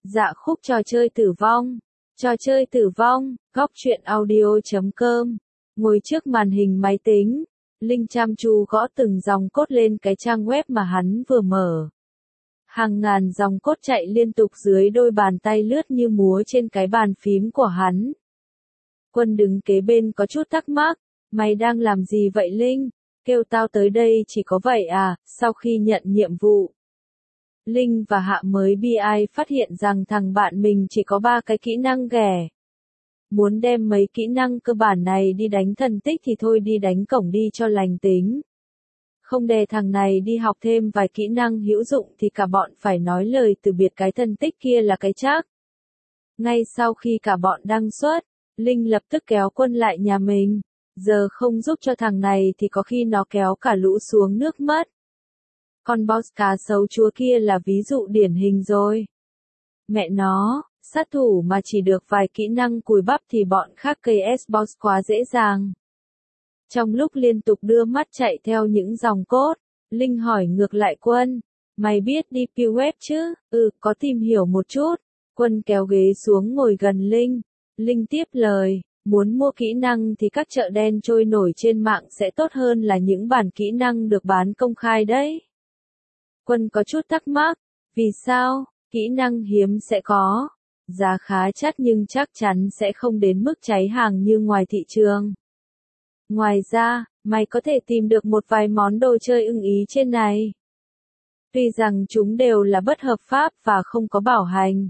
Dạ khúc trò chơi tử vong. Trò chơi tử vong, góc truyện audio.com. Ngồi trước màn hình máy tính, Linh chăm chú gõ từng dòng code lên cái trang web mà hắn vừa mở. Hàng ngàn dòng code chạy liên tục dưới đôi bàn tay lướt như múa trên cái bàn phím của hắn. Quân đứng kế bên có chút thắc mắc, mày đang làm gì vậy Linh? Kêu tao tới đây chỉ có vậy à, sau khi nhận nhiệm vụ. Linh và Hạ mới bi ai phát hiện rằng thằng bạn mình chỉ có 3 cái kỹ năng ghẻ. Muốn đem mấy kỹ năng cơ bản này đi đánh thần tích thì thôi đi đánh cổng đi cho lành tính. Không đè thằng này đi học thêm vài kỹ năng hữu dụng thì cả bọn phải nói lời từ biệt cái thần tích kia là cái chắc. Ngay sau khi cả bọn đăng xuất, Linh lập tức kéo Quân lại nhà mình. Giờ không giúp cho thằng này thì có khi nó kéo cả lũ xuống nước mất. Con boss cá sấu chúa kia là ví dụ điển hình rồi. Mẹ nó, sát thủ mà chỉ được vài kỹ năng cùi bắp thì bọn khác KS boss quá dễ dàng. Trong lúc liên tục đưa mắt chạy theo những dòng code, Linh hỏi ngược lại Quân, mày biết đi web chứ? Có tìm hiểu một chút. Quân kéo ghế xuống ngồi gần Linh. Linh tiếp lời, muốn mua kỹ năng thì các chợ đen trôi nổi trên mạng sẽ tốt hơn là những bản kỹ năng được bán công khai đấy. Quân có chút thắc mắc, vì sao? Kỹ năng hiếm sẽ có giá khá chát nhưng chắc chắn sẽ không đến mức cháy hàng như ngoài thị trường. Ngoài ra, mày có thể tìm được một vài món đồ chơi ưng ý trên này. Tuy rằng chúng đều là bất hợp pháp và không có bảo hành.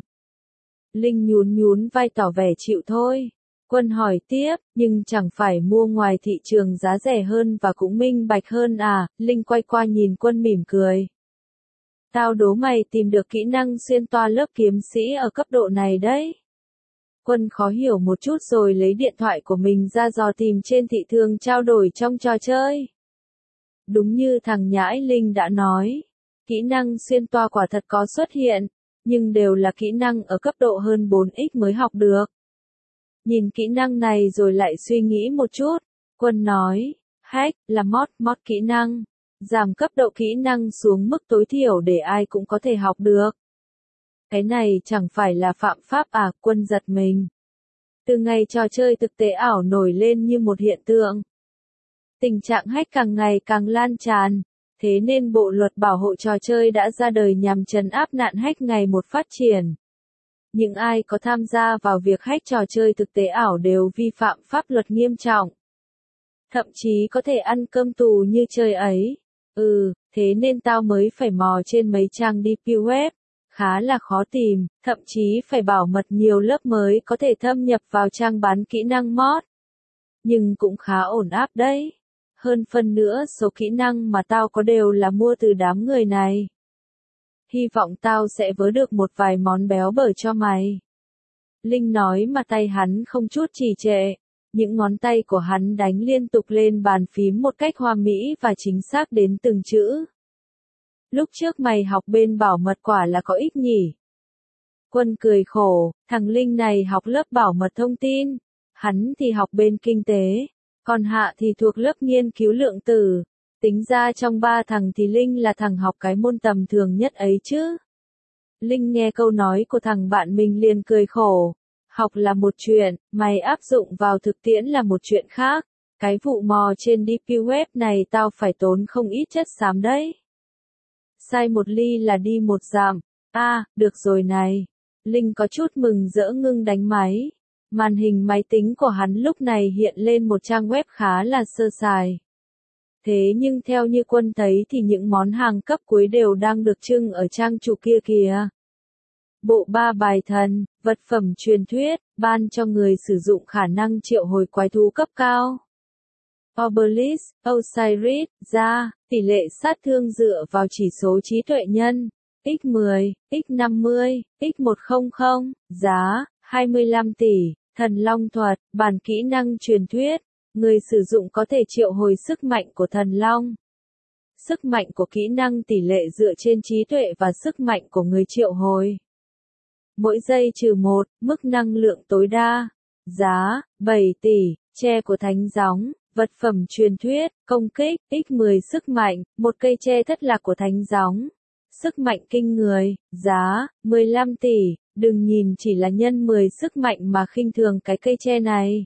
Linh nhún vai tỏ vẻ chịu thôi. Quân hỏi tiếp, nhưng chẳng phải mua ngoài thị trường giá rẻ hơn và cũng minh bạch hơn à? Linh quay qua nhìn Quân mỉm cười. Tao đố mày tìm được kỹ năng xuyên toa lớp kiếm sĩ ở cấp độ này đấy. Quân khó hiểu một chút rồi lấy điện thoại của mình ra dò tìm trên thị trường trao đổi trong trò chơi. Đúng như thằng nhãi Linh đã nói, kỹ năng xuyên toa quả thật có xuất hiện, nhưng đều là kỹ năng ở cấp độ hơn 4x mới học được. Nhìn kỹ năng này rồi lại suy nghĩ một chút, Quân nói, hack là mod kỹ năng. Giảm cấp độ kỹ năng xuống mức tối thiểu để ai cũng có thể học được. Cái này chẳng phải là phạm pháp à? Quân giật mình. Từ ngày trò chơi thực tế ảo nổi lên như một hiện tượng, tình trạng hack càng ngày càng lan tràn, thế nên Bộ luật bảo hộ trò chơi đã ra đời nhằm trấn áp nạn hack ngày một phát triển. Những ai có tham gia vào việc hack trò chơi thực tế ảo đều vi phạm pháp luật nghiêm trọng. Thậm chí có thể ăn cơm tù như chơi ấy. Thế nên tao mới phải mò trên mấy trang deep web, khá là khó tìm, thậm chí phải bảo mật nhiều lớp mới có thể thâm nhập vào trang bán kỹ năng mod. Nhưng cũng khá ổn áp đấy. Hơn phân nữa số kỹ năng mà tao có đều là mua từ đám người này. Hy vọng tao sẽ vớ được một vài món béo bở cho mày. Linh nói mà tay hắn không chút trì trệ. Những ngón tay của hắn đánh liên tục lên bàn phím một cách hoa mỹ và chính xác đến từng chữ. Lúc trước mày học bên bảo mật quả là có ích nhỉ? Quân cười khổ, thằng Linh này học lớp bảo mật thông tin, hắn thì học bên kinh tế, còn Hạ thì thuộc lớp nghiên cứu lượng tử. Tính ra trong 3 thằng thì Linh là thằng học cái môn tầm thường nhất ấy chứ. Linh nghe câu nói của thằng bạn mình liền cười khổ. Học là một chuyện, mày áp dụng vào thực tiễn là một chuyện khác. Cái vụ mò trên deep web này tao phải tốn không ít chất xám đấy. Sai một ly là đi một dặm. Được rồi này. Linh có chút mừng rỡ ngưng đánh máy. Màn hình máy tính của hắn lúc này hiện lên một trang web khá là sơ sài. Thế nhưng theo như Quân thấy thì những món hàng cấp cuối đều đang được trưng ở trang chủ kia kìa. Bộ 3 bài thần, vật phẩm truyền thuyết, ban cho người sử dụng khả năng triệu hồi quái thú cấp cao. Obelisk, Osiris, ra, tỷ lệ sát thương dựa vào chỉ số trí tuệ nhân, x10, x50, x100, giá, 25 tỷ, thần long thuật, bản kỹ năng truyền thuyết, người sử dụng có thể triệu hồi sức mạnh của thần long. Sức mạnh của kỹ năng tỷ lệ dựa trên trí tuệ và sức mạnh của người triệu hồi. Mỗi giây -1, mức năng lượng tối đa. Giá, 7 tỷ, tre của thánh gióng, vật phẩm truyền thuyết, công kích, x10 sức mạnh, một cây tre thất lạc của thánh gióng. sức mạnh kinh người, giá, 15 tỷ, đừng nhìn chỉ là nhân 10 sức mạnh mà khinh thường cái cây tre này.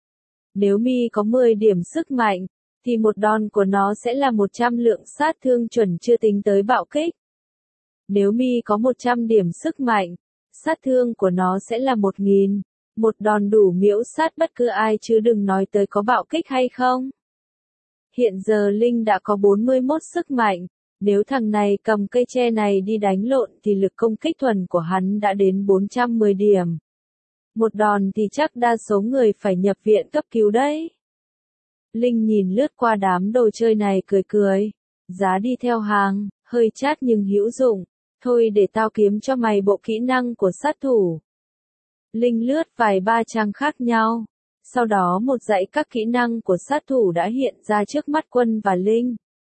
Nếu Mi có 10 điểm sức mạnh, thì một đòn của nó sẽ là 100 lượng sát thương chuẩn chưa tính tới bạo kích. Nếu Mi có 100 điểm sức mạnh, sát thương của nó sẽ là 1000, một đòn đủ miễu sát bất cứ ai chứ đừng nói tới có bạo kích hay không. Hiện giờ Linh đã có 41 sức mạnh, nếu thằng này cầm cây tre này đi đánh lộn thì lực công kích thuần của hắn đã đến 410 điểm. Một đòn thì chắc đa số người phải nhập viện cấp cứu đấy. Linh nhìn lướt qua đám đồ chơi này cười cười. Giá đi theo hàng, hơi chát nhưng hữu dụng. Thôi để tao kiếm cho mày bộ kỹ năng của sát thủ. Linh lướt vài ba trang khác nhau. Sau đó một dãy các kỹ năng của sát thủ đã hiện ra trước mắt Quân và Linh.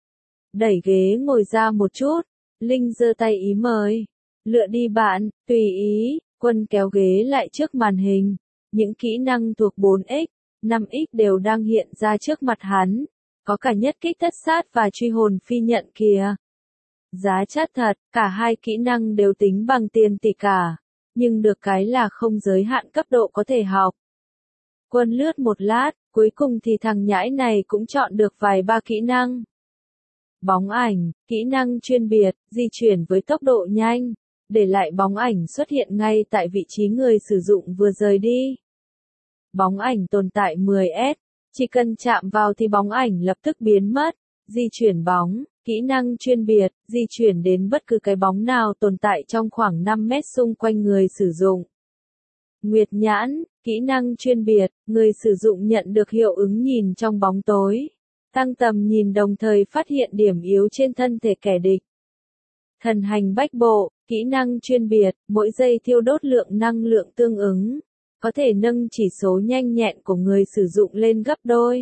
Đẩy ghế ngồi ra một chút. Linh giơ tay ý mời. Lựa đi bạn, tùy ý. Quân kéo ghế lại trước màn hình. Những kỹ năng thuộc 4x, 5x đều đang hiện ra trước mặt hắn. Có cả nhất kích thất sát và truy hồn phi nhận kìa. Giá chát thật, cả hai kỹ năng đều tính bằng tiền tỷ cả. Nhưng được cái là không giới hạn cấp độ có thể học. Quân lướt một lát, cuối cùng thì thằng nhãi này cũng chọn được vài ba kỹ năng. Bóng ảnh, kỹ năng chuyên biệt, di chuyển với tốc độ nhanh. Để lại bóng ảnh xuất hiện ngay tại vị trí người sử dụng vừa rời đi. Bóng ảnh tồn tại 10S, chỉ cần chạm vào thì bóng ảnh lập tức biến mất. Di chuyển bóng, kỹ năng chuyên biệt, di chuyển đến bất cứ cái bóng nào tồn tại trong khoảng 5 mét xung quanh người sử dụng. Nguyệt nhãn, kỹ năng chuyên biệt, người sử dụng nhận được hiệu ứng nhìn trong bóng tối. Tăng tầm nhìn đồng thời phát hiện điểm yếu trên thân thể kẻ địch. Thần hành bách bộ, kỹ năng chuyên biệt, mỗi giây thiêu đốt lượng năng lượng tương ứng. Có thể nâng chỉ số nhanh nhẹn của người sử dụng lên gấp đôi.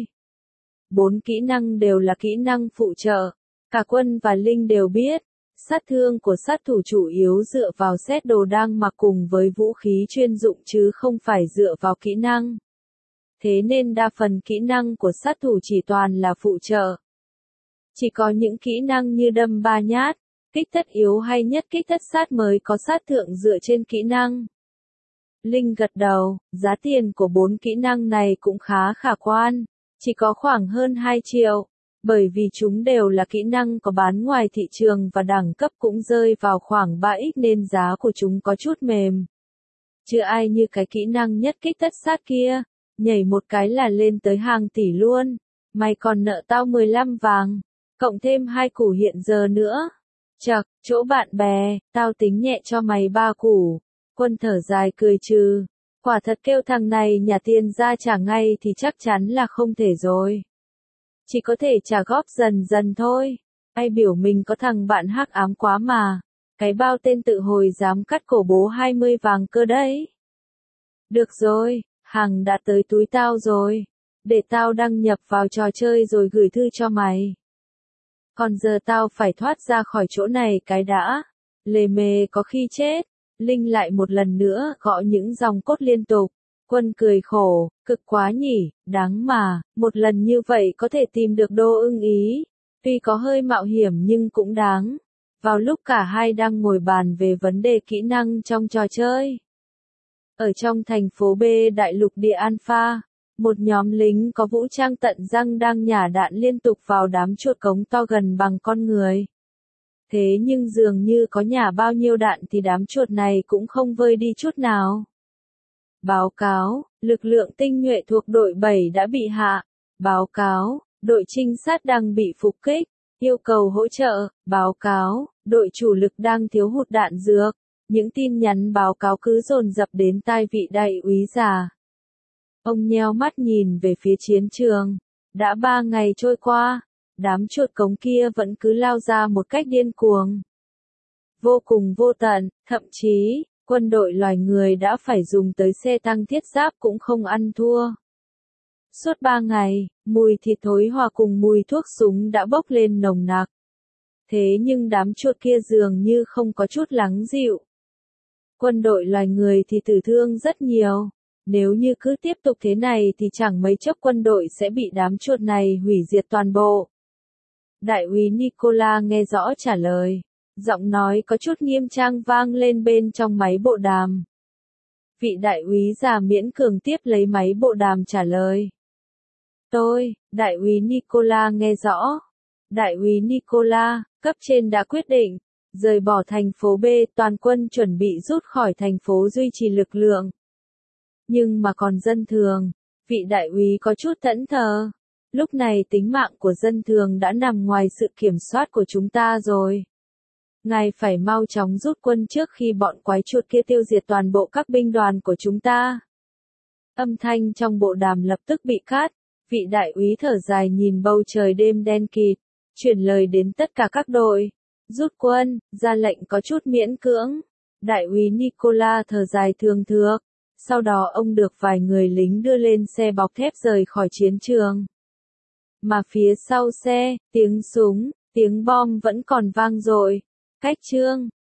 4 kỹ năng đều là kỹ năng phụ trợ. Cả Quân và Linh đều biết, sát thương của sát thủ chủ yếu dựa vào set đồ đang mặc cùng với vũ khí chuyên dụng chứ không phải dựa vào kỹ năng. Thế nên đa phần kỹ năng của sát thủ chỉ toàn là phụ trợ. Chỉ có những kỹ năng như đâm 3 nhát, kích thất yếu hay nhất kích thất sát mới có sát thượng dựa trên kỹ năng. Linh gật đầu, giá tiền của 4 kỹ năng này cũng khá khả quan, chỉ có khoảng hơn 2 triệu, bởi vì chúng đều là kỹ năng có bán ngoài thị trường và đẳng cấp cũng rơi vào khoảng 3x nên giá của chúng có chút mềm. Chưa ai như cái kỹ năng nhất kích thất sát kia, nhảy một cái là lên tới hàng tỷ luôn, mày còn nợ tao 15 vàng, cộng thêm 2 củ hiện giờ nữa. Chậc, chỗ bạn bè, tao tính nhẹ cho mày 3 củ. Quân thở dài cười trừ. Quả thật kêu thằng này nhà tiền ra trả ngay thì chắc chắn là không thể rồi. Chỉ có thể trả góp dần dần thôi. Ai biểu mình có thằng bạn hắc ám quá mà. Cái bao tên tự hồi dám cắt cổ bố 20 vàng cơ đấy. Được rồi, hàng đã tới túi tao rồi. Để tao đăng nhập vào trò chơi rồi gửi thư cho mày. Còn giờ tao phải thoát ra khỏi chỗ này cái đã. Lề mề có khi chết. Linh lại một lần nữa gõ những dòng cốt liên tục. Quân cười khổ, cực quá nhỉ, đáng mà, một lần như vậy có thể tìm được đô ưng ý. Tuy có hơi mạo hiểm nhưng cũng đáng. Vào lúc cả hai đang ngồi bàn về vấn đề kỹ năng trong trò chơi. Ở trong thành phố B đại lục địa Alpha, một nhóm lính có vũ trang tận răng đang nhả đạn liên tục vào đám chuột cống to gần bằng con người. Thế nhưng dường như có nhả bao nhiêu đạn thì đám chuột này cũng không vơi đi chút nào. Báo cáo, lực lượng tinh nhuệ thuộc đội 7 đã bị hạ. Báo cáo, đội trinh sát đang bị phục kích. Yêu cầu hỗ trợ. Báo cáo, đội chủ lực đang thiếu hụt đạn dược. Những tin nhắn báo cáo cứ dồn dập đến tai vị đại úy già. Ông nheo mắt nhìn về phía chiến trường. Đã 3 ngày trôi qua, đám chuột cống kia vẫn cứ lao ra một cách điên cuồng. Vô cùng vô tận, thậm chí, quân đội loài người đã phải dùng tới xe tăng thiết giáp cũng không ăn thua. Suốt 3 ngày, mùi thịt thối hòa cùng mùi thuốc súng đã bốc lên nồng nặc. Thế nhưng đám chuột kia dường như không có chút lắng dịu. Quân đội loài người thì tử thương rất nhiều. Nếu như cứ tiếp tục thế này thì chẳng mấy chốc quân đội sẽ bị đám chuột này hủy diệt toàn bộ. Đại úy Nicola nghe rõ trả lời. Giọng nói có chút nghiêm trang vang lên bên trong máy bộ đàm. Vị đại úy già miễn cường tiếp lấy máy bộ đàm trả lời. Tôi, đại úy Nicola nghe rõ. Đại úy Nicola, cấp trên đã quyết định, rời bỏ thành phố B, toàn quân chuẩn bị rút khỏi thành phố duy trì lực lượng. Nhưng mà còn dân thường, vị đại úy có chút thẫn thờ. Lúc này tính mạng của dân thường đã nằm ngoài sự kiểm soát của chúng ta rồi. Ngài phải mau chóng rút quân trước khi bọn quái chuột kia tiêu diệt toàn bộ các binh đoàn của chúng ta. Âm thanh trong bộ đàm lập tức bị cắt, vị đại úy thở dài nhìn bầu trời đêm đen kịt, chuyển lời đến tất cả các đội. Rút quân, ra lệnh có chút miễn cưỡng. Đại úy Nicola thở dài thương thượt, sau đó ông được vài người lính đưa lên xe bọc thép rời khỏi chiến trường. Mà phía sau xe, tiếng súng, tiếng bom vẫn còn vang dội. Cách chương